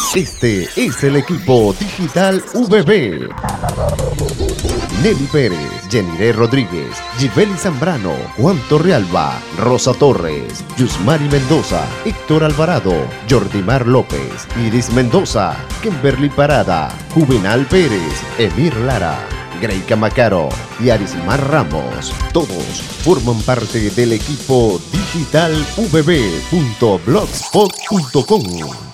Este es el equipo Digital VB. Nelly Pérez, Jeniré Rodríguez, Gibeli Zambrano, Juan Torrealba, Rosa Torres, Yusmari Mendoza, Héctor Alvarado, Jordimar López, Iris Mendoza, Kimberly Parada, Juvenal Pérez, Emir Lara, Greika Macaro y Arismar Ramos. Todos forman parte del equipo digitalvb.blogspot.com.